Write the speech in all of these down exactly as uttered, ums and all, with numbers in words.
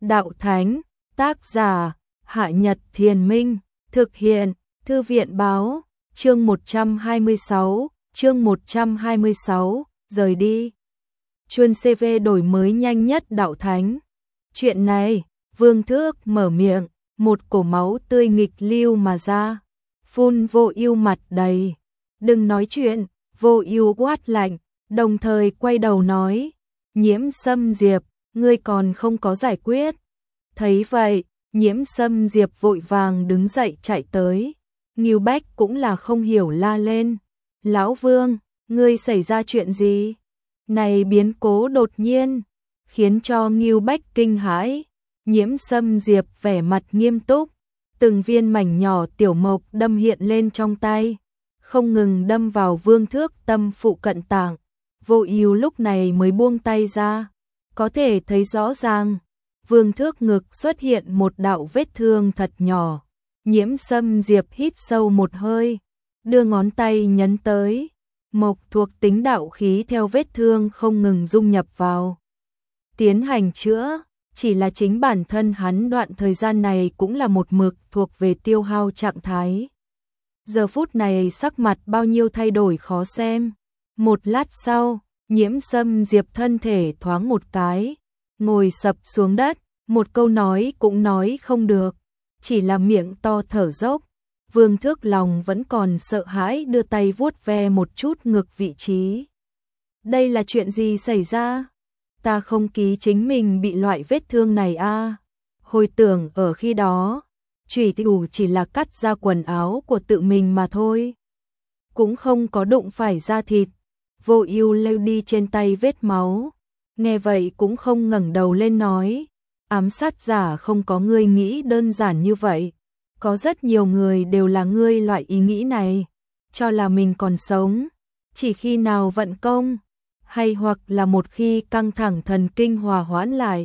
đạo thánh, tác giả, Hạ Nhật Thiền Minh, thực hiện, Thư viện báo, chương một trăm hai mươi sáu, chương một trăm hai mươi sáu, rời đi. Chuân xê vê đổi mới nhanh nhất đạo thánh. Chuyện này, Vương Thước mở miệng, một cổ máu tươi nghịch lưu mà ra. Phun Vô Ưu mặt đầy. Đừng nói chuyện, Vô Ưu quát lạnh, đồng thời quay đầu nói, Nhiễm Sâm Diệp, ngươi còn không có giải quyết. Thấy vậy, Nhiễm Sâm Diệp vội vàng đứng dậy chạy tới. Ngưu Bách cũng là không hiểu la lên. Lão Vương, ngươi xảy ra chuyện gì? Này biến cố đột nhiên, khiến cho Ngưu Bách kinh hãi. Nhiễm Sâm Diệp vẻ mặt nghiêm túc, từng viên mảnh nhỏ tiểu mộc đâm hiện lên trong tay, không ngừng đâm vào Vương Thước tâm phụ cận tạng. Vô Ưu lúc này mới buông tay ra, có thể thấy rõ ràng, Vương Thước ngực xuất hiện một đạo vết thương thật nhỏ. Nhiễm Sâm Diệp hít sâu một hơi, đưa ngón tay nhấn tới, mộc thuộc tính đạo khí theo vết thương không ngừng dung nhập vào, tiến hành chữa. Chỉ là chính bản thân hắn đoạn thời gian này cũng là một mực thuộc về tiêu hao trạng thái. Giờ phút này sắc mặt bao nhiêu thay đổi khó xem. Một lát sau, Nhiễm Sâm Diệp thân thể thoáng một cái, ngồi sập xuống đất, một câu nói cũng nói không được, chỉ là miệng to thở dốc. Vương Thước lòng vẫn còn sợ hãi, đưa tay vuốt ve một chút ngực vị trí. Đây là chuyện gì xảy ra? Ta không ký chính mình bị loại vết thương này a. À. Hồi tưởng ở khi đó, chủy thủ chỉ là cắt ra quần áo của tự mình mà thôi, cũng không có đụng phải da thịt. Vô Ưu leo đi trên tay vết máu, nghe vậy cũng không ngẩng đầu lên nói, ám sát giả không có ngươi nghĩ đơn giản như vậy, có rất nhiều người đều là ngươi loại ý nghĩ này, cho là mình còn sống, chỉ khi nào vận công, hay hoặc là một khi căng thẳng thần kinh hòa hoãn lại,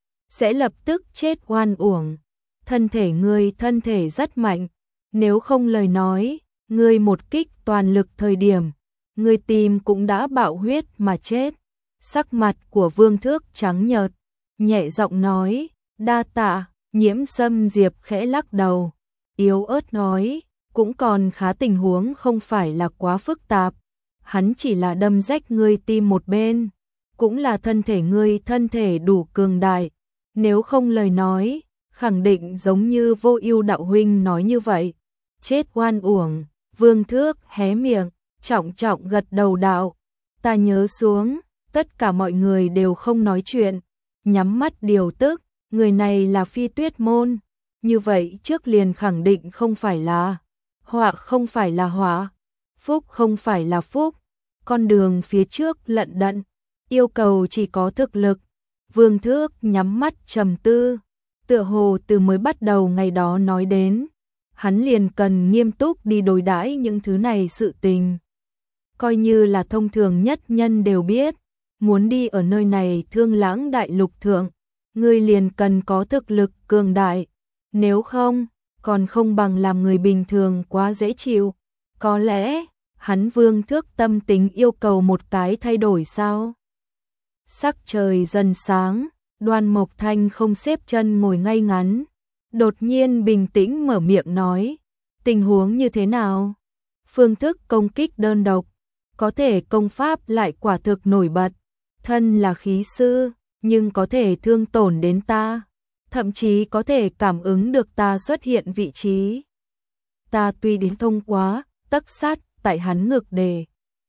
sẽ lập tức chết oan uổng. Thân thể ngươi thân thể rất mạnh, nếu không lời nói, ngươi một kích toàn lực thời điểm, ngươi tim cũng đã bạo huyết mà chết. Sắc mặt của Vương Thước trắng nhợt, nhẹ giọng nói, đa tạ. Nhiễm Sâm Diệp khẽ lắc đầu, yếu ớt nói, cũng còn khá, tình huống không phải là quá phức tạp. Hắn chỉ là đâm rách ngươi tim một bên, cũng là thân thể ngươi thân thể đủ cường đại, nếu không lời nói, khẳng định giống như Vô Ưu đạo huynh nói như vậy, chết oan uổng. Vương Thước hé miệng, trọng trọng gật đầu đạo, ta nhớ xuống. Tất cả mọi người đều không nói chuyện, nhắm mắt điều tức, người này là Phi Tuyết môn, như vậy trước liền khẳng định không phải là họa, không phải là họa, phúc không phải là phúc, con đường phía trước lận đận, yêu cầu chỉ có thực lực. Vương Thước nhắm mắt trầm tư, tựa hồ từ mới bắt đầu ngày đó nói đến, hắn liền cần nghiêm túc đi đối đãi những thứ này sự tình. Coi như là thông thường nhất nhân đều biết, muốn đi ở nơi này Thương Lãng đại lục thượng, ngươi liền cần có thực lực cường đại, nếu không, còn không bằng làm người bình thường quá dễ chịu. Có lẽ, hắn Vương Thước tâm tính yêu cầu một cái thay đổi sao? Sắc trời dần sáng, Đoan Mộc Thanh không xếp chân ngồi ngay ngắn, đột nhiên bình tĩnh mở miệng nói, tình huống như thế nào? Phương thức công kích đơn độc, có thể công pháp lại quả thực nổi bật, thân là khí sư, nhưng có thể thương tổn đến ta, thậm chí có thể cảm ứng được ta xuất hiện vị trí. Ta tuy đến thông quá, tấc sát tại hắn ngực đề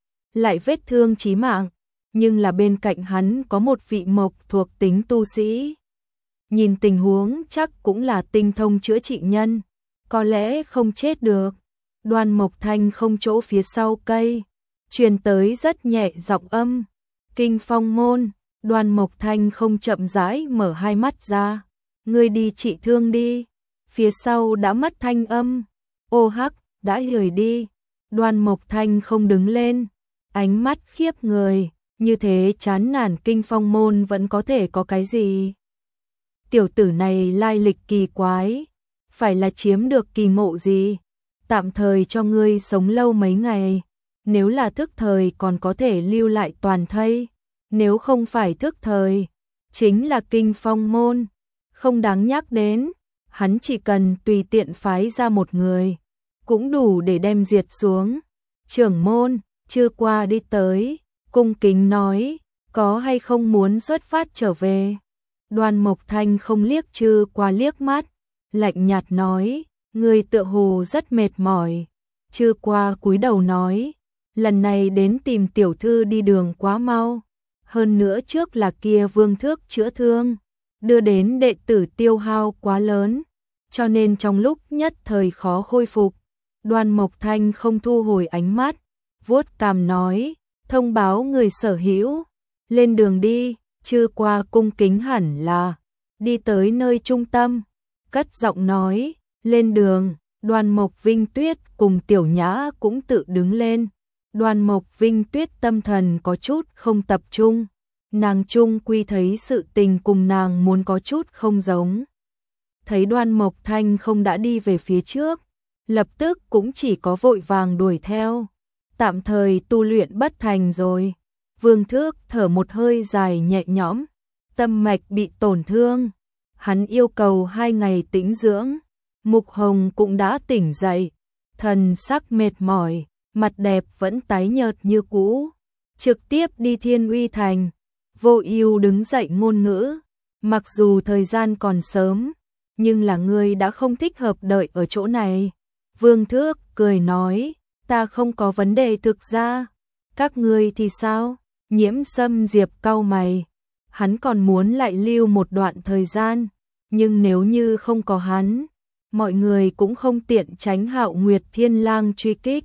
lại vết thương chí mạng, nhưng là bên cạnh hắn có một vị mộc thuộc tính tu sĩ. Nhìn tình huống chắc cũng là tinh thông chữa trị nhân, có lẽ không chết được. Đoan Mộc Thanh không chỗ phía sau cây, truyền tới rất nhẹ giọng âm, Kinh Phong môn. Đoan Mộc Thanh không chậm rãi mở hai mắt ra, ngươi đi trị thương đi. Phía sau đã mất thanh âm, ô hắc, đã rời đi. Đoan Mộc Thanh không đứng lên, ánh mắt khiếp người, như thế chán nản Kinh Phong môn vẫn có thể có cái gì? Tiểu tử này lai lịch kỳ quái, phải là chiếm được kỳ ngộ gì? Tạm thời cho ngươi sống lâu mấy ngày, nếu là thức thời còn có thể lưu lại toàn thây, nếu không phải thức thời, chính là Kinh Phong môn, không đáng nhắc đến, hắn chỉ cần tùy tiện phái ra một người, cũng đủ để đem diệt xuống. Trưởng môn, chưa qua đi tới, cung kính nói, có hay không muốn xuất phát trở về? Đoan Mộc Thanh không liếc Chư qua liếc mắt, lạnh nhạt nói, người tựa hồ rất mệt mỏi. Chư qua cúi đầu nói, lần này đến tìm tiểu thư đi đường quá mau, hơn nữa trước là kia Vương Thước chữa thương, đưa đến đệ tử tiêu hao quá lớn, cho nên trong lúc nhất thời khó khôi phục. Đoan Mộc Thanh không thu hồi ánh mắt, vuốt cằm nói, thông báo người sở hữu, lên đường đi. Chư qua cung kính hẳn là đi tới nơi trung tâm, cất giọng nói, lên đường. Đoan Mộc Vinh Tuyết cùng Tiểu Nhã cũng tự đứng lên. Đoan Mộc Vinh Tuyết tâm thần có chút không tập trung, nàng chung quy thấy sự tình cùng nàng muốn có chút không giống. Thấy Đoan Mộc Thanh không đã đi về phía trước, lập tức cũng chỉ có vội vàng đuổi theo. Tạm thời tu luyện bất thành rồi. Vương Thước thở một hơi dài nhẹ nhõm, tâm mạch bị tổn thương, hắn yêu cầu hai ngày tĩnh dưỡng. Mục Hồng cũng đã tỉnh dậy, thần sắc mệt mỏi, mặt đẹp vẫn tái nhợt như cũ, trực tiếp đi Thiên Uy Thành. Vô Ưu đứng dậy ngôn ngữ, mặc dù thời gian còn sớm, nhưng là ngươi đã không thích hợp đợi ở chỗ này. Vương Thước cười nói, ta không có vấn đề, thực ra các ngươi thì sao? Nhiễm Sâm Diệp cau mày, hắn còn muốn lại lưu một đoạn thời gian, nhưng nếu như không có hắn, mọi người cũng không tiện tránh Hạo Nguyệt Thiên Lang truy kích.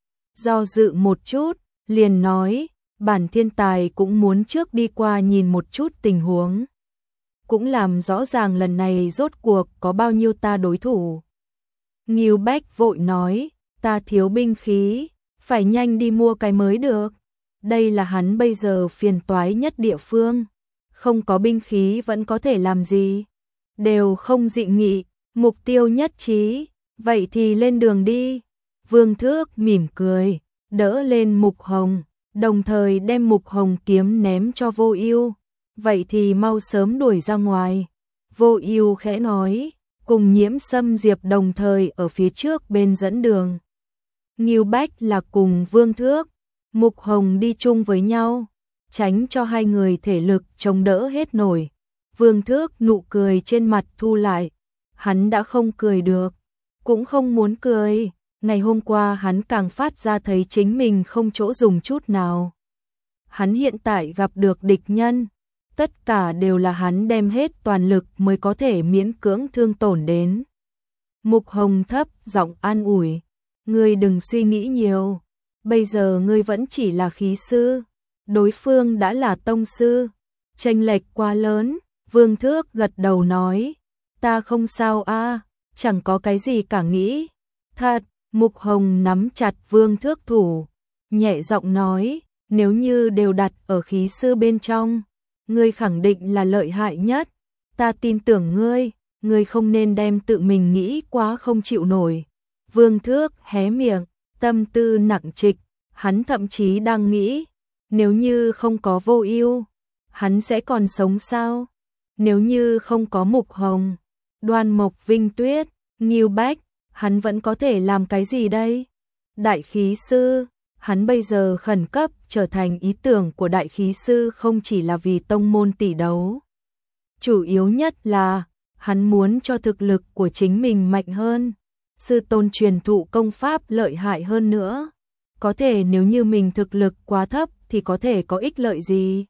Do dự một chút, liền nói, bản thiên tài cũng muốn trước đi qua nhìn một chút tình huống, cũng làm rõ ràng lần này rốt cuộc có bao nhiêu ta đối thủ. Ngưu Bách vội nói, ta thiếu binh khí, phải nhanh đi mua cái mới được. Đây là hắn bây giờ phiền toái nhất địa phương, không có binh khí vẫn có thể làm gì, đều không dị nghị, mục tiêu nhất trí, vậy thì lên đường đi. Vương Thước mỉm cười, đỡ lên Mục Hồng, đồng thời đem Mục Hồng kiếm ném cho Vô Ưu, vậy thì mau sớm đuổi ra ngoài. Vô Ưu khẽ nói, cùng Nhiễm Sâm Diệp đồng thời ở phía trước bên dẫn đường. Ngưu Bách là cùng Vương Thước, Mục Hồng đi chung với nhau, tránh cho hai người thể lực chống đỡ hết nổi. Vương Thước nụ cười trên mặt thu lại, hắn đã không cười được, cũng không muốn cười. Ngày hôm qua hắn càng phát ra thấy chính mình không chỗ dùng chút nào. Hắn hiện tại gặp được địch nhân, tất cả đều là hắn đem hết toàn lực mới có thể miễn cưỡng thương tổn đến. Mục Hồng thấp giọng an ủi, ngươi đừng suy nghĩ nhiều, bây giờ ngươi vẫn chỉ là khí sư, đối phương đã là tông sư, chênh lệch quá lớn. Vương Thước gật đầu nói, ta không sao a, chẳng có cái gì cả nghĩ. Thật. Mục Hồng nắm chặt Vương Thước thủ, nhẹ giọng nói, nếu như đều đặt ở khí sư bên trong, ngươi khẳng định là lợi hại nhất, ta tin tưởng ngươi, ngươi không nên đem tự mình nghĩ quá không chịu nổi. Vương Thước hé miệng, tâm tư nặng trịch, hắn thậm chí đang nghĩ, nếu như không có Vô Ưu, hắn sẽ còn sống sao? Nếu như không có Mục Hồng, Đoan Mộc Vinh Tuyết, Ngưu Bách, hắn vẫn có thể làm cái gì đây? Đại khí sư, hắn bây giờ khẩn cấp trở thành ý tưởng của đại khí sư không chỉ là vì tông môn tỷ đấu. Chủ yếu nhất là, hắn muốn cho thực lực của chính mình mạnh hơn, sư tôn truyền thụ công pháp lợi hại hơn nữa. Có thể nếu như mình thực lực quá thấp thì có thể có ích lợi gì?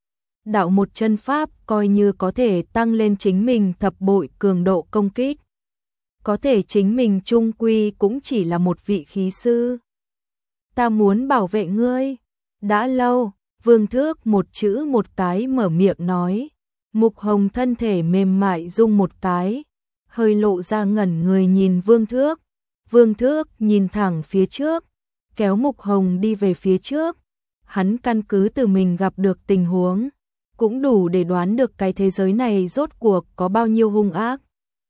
Đạo một chân pháp coi như có thể tăng lên chính mình thập bội cường độ công kích. Có thể chính mình chung quy cũng chỉ là một vị khí sư. Ta muốn bảo vệ ngươi. Đã lâu, Vương Thước một chữ một cái mở miệng nói. Mục Hồng thân thể mềm mại rung một cái, hơi lộ ra ngẩn người nhìn Vương Thước. Vương Thước nhìn thẳng phía trước, kéo Mục Hồng đi về phía trước. Hắn căn cứ từ mình gặp được tình huống, cũng đủ để đoán được cái thế giới này rốt cuộc có bao nhiêu hung ác.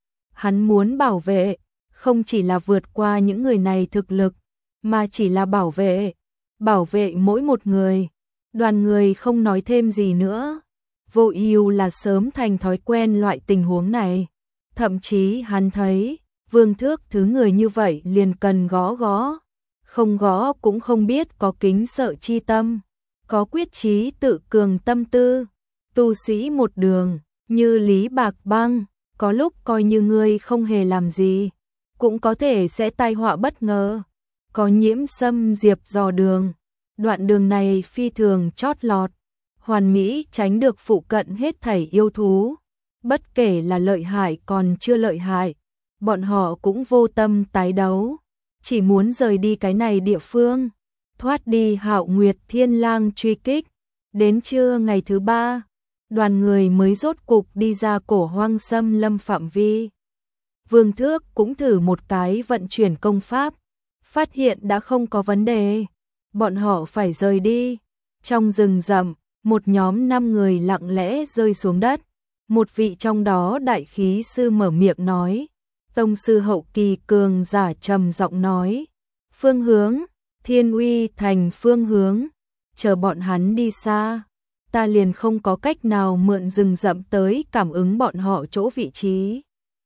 Hắn muốn bảo vệ, không chỉ là vượt qua những người này thực lực, mà chỉ là bảo vệ, bảo vệ mỗi một người. Đoàn người không nói thêm gì nữa. Vô Ưu là sớm thành thói quen loại tình huống này. Thậm chí hắn thấy, Vương Thước thứ người như vậy liền cần gõ gõ. Không gõ cũng không biết có kính sợ chi tâm, có quyết chí tự cường tâm tư. Tu sĩ một đường, như Lý Bạc Băng, có lúc coi như ngươi không hề làm gì, cũng có thể sẽ tai họa bất ngờ. Có Nhiễm Sâm Diệp dò đường, đoạn đường này phi thường chót lọt, hoàn mỹ tránh được phụ cận hết thảy yêu thú. Bất kể là lợi hại còn chưa lợi hại, bọn họ cũng vô tâm tái đấu, chỉ muốn rời đi cái này địa phương, thoát đi Hạo Nguyệt Thiên Lang truy kích. Đến trưa ngày thứ ba, đoàn người mới rốt cục đi ra Cổ Hoang xâm lâm phạm vi. Vương Thước cũng thử một cái vận chuyển công pháp, phát hiện đã không có vấn đề, bọn họ phải rời đi. Trong rừng rậm, một nhóm năm người lặng lẽ rơi xuống đất, một vị trong đó đại khí sư mở miệng nói, tông sư hậu kỳ cường giả trầm giọng nói, phương hướng, Thiên Uy thành phương hướng. Chờ bọn hắn đi xa, ta liền không có cách nào mượn rừng rậm tới cảm ứng bọn họ chỗ vị trí.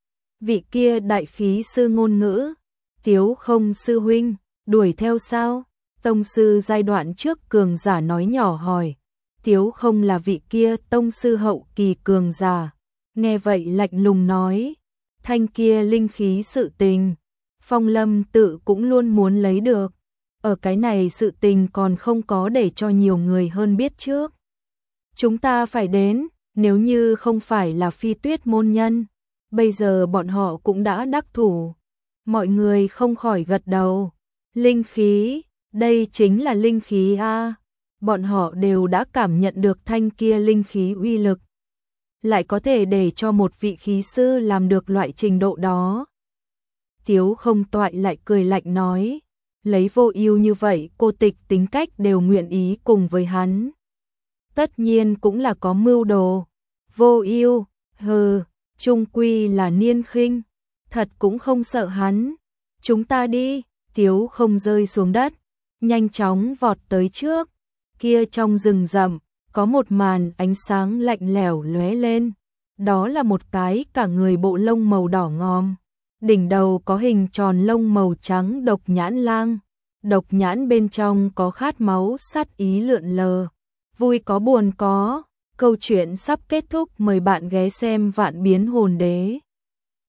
Vị kia đại khí sư ngôn ngữ, Tiếu Không sư huynh, đuổi theo sao? Tông sư giai đoạn trước cường giả nói nhỏ hỏi. Tiếu Không là vị kia tông sư hậu kỳ cường giả, nghe vậy lạnh lùng nói, thanh kia linh khí sự tình, Phong Lâm tự cũng luôn muốn lấy được, ở cái này sự tình còn không có để cho nhiều người hơn biết trước. Chúng ta phải đến, nếu như không phải là Phi Tuyết môn nhân, bây giờ bọn họ cũng đã đắc thủ. Mọi người không khỏi gật đầu. Linh khí, đây chính là linh khí a. Bọn họ đều đã cảm nhận được thanh kia linh khí uy lực, lại có thể để cho một vị khí sư làm được loại trình độ đó. Tiếu Không toại lại cười lạnh nói, lấy Vô Ưu như vậy, cô tịch tính cách đều nguyện ý cùng với hắn. Tất nhiên cũng là có mưu đồ. Vô Ưu, hừ, chung quy là niên khinh, thật cũng không sợ hắn. Chúng ta đi. Tiếu Không rơi xuống đất, nhanh chóng vọt tới trước. Kia trong rừng rậm, có một màn ánh sáng lạnh lẽo lóe lên. Đó là một cái cả người bộ lông màu đỏ ngòm, đỉnh đầu có hình tròn lông màu trắng độc nhãn lang. Độc nhãn bên trong có khát máu sát ý lượn lờ, vui có buồn có. Câu chuyện sắp kết thúc, mời bạn ghé xem Vạn Biến Hồn Đế.